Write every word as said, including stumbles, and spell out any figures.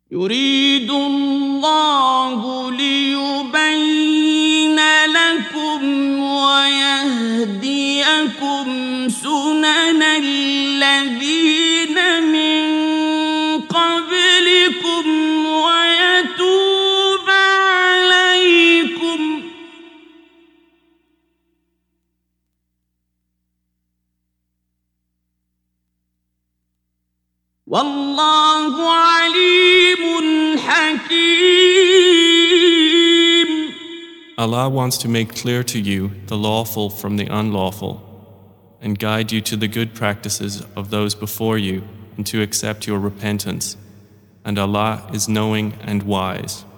يريد الله ليبين لكم ويهديكم سنن الذين من قبلكم ويتوب عليكم والله عليم حكيم. Allah wants to make clear to you the lawful from the unlawful and guide you to the good practices of those before you and to accept your repentance. And Allah is knowing and wise.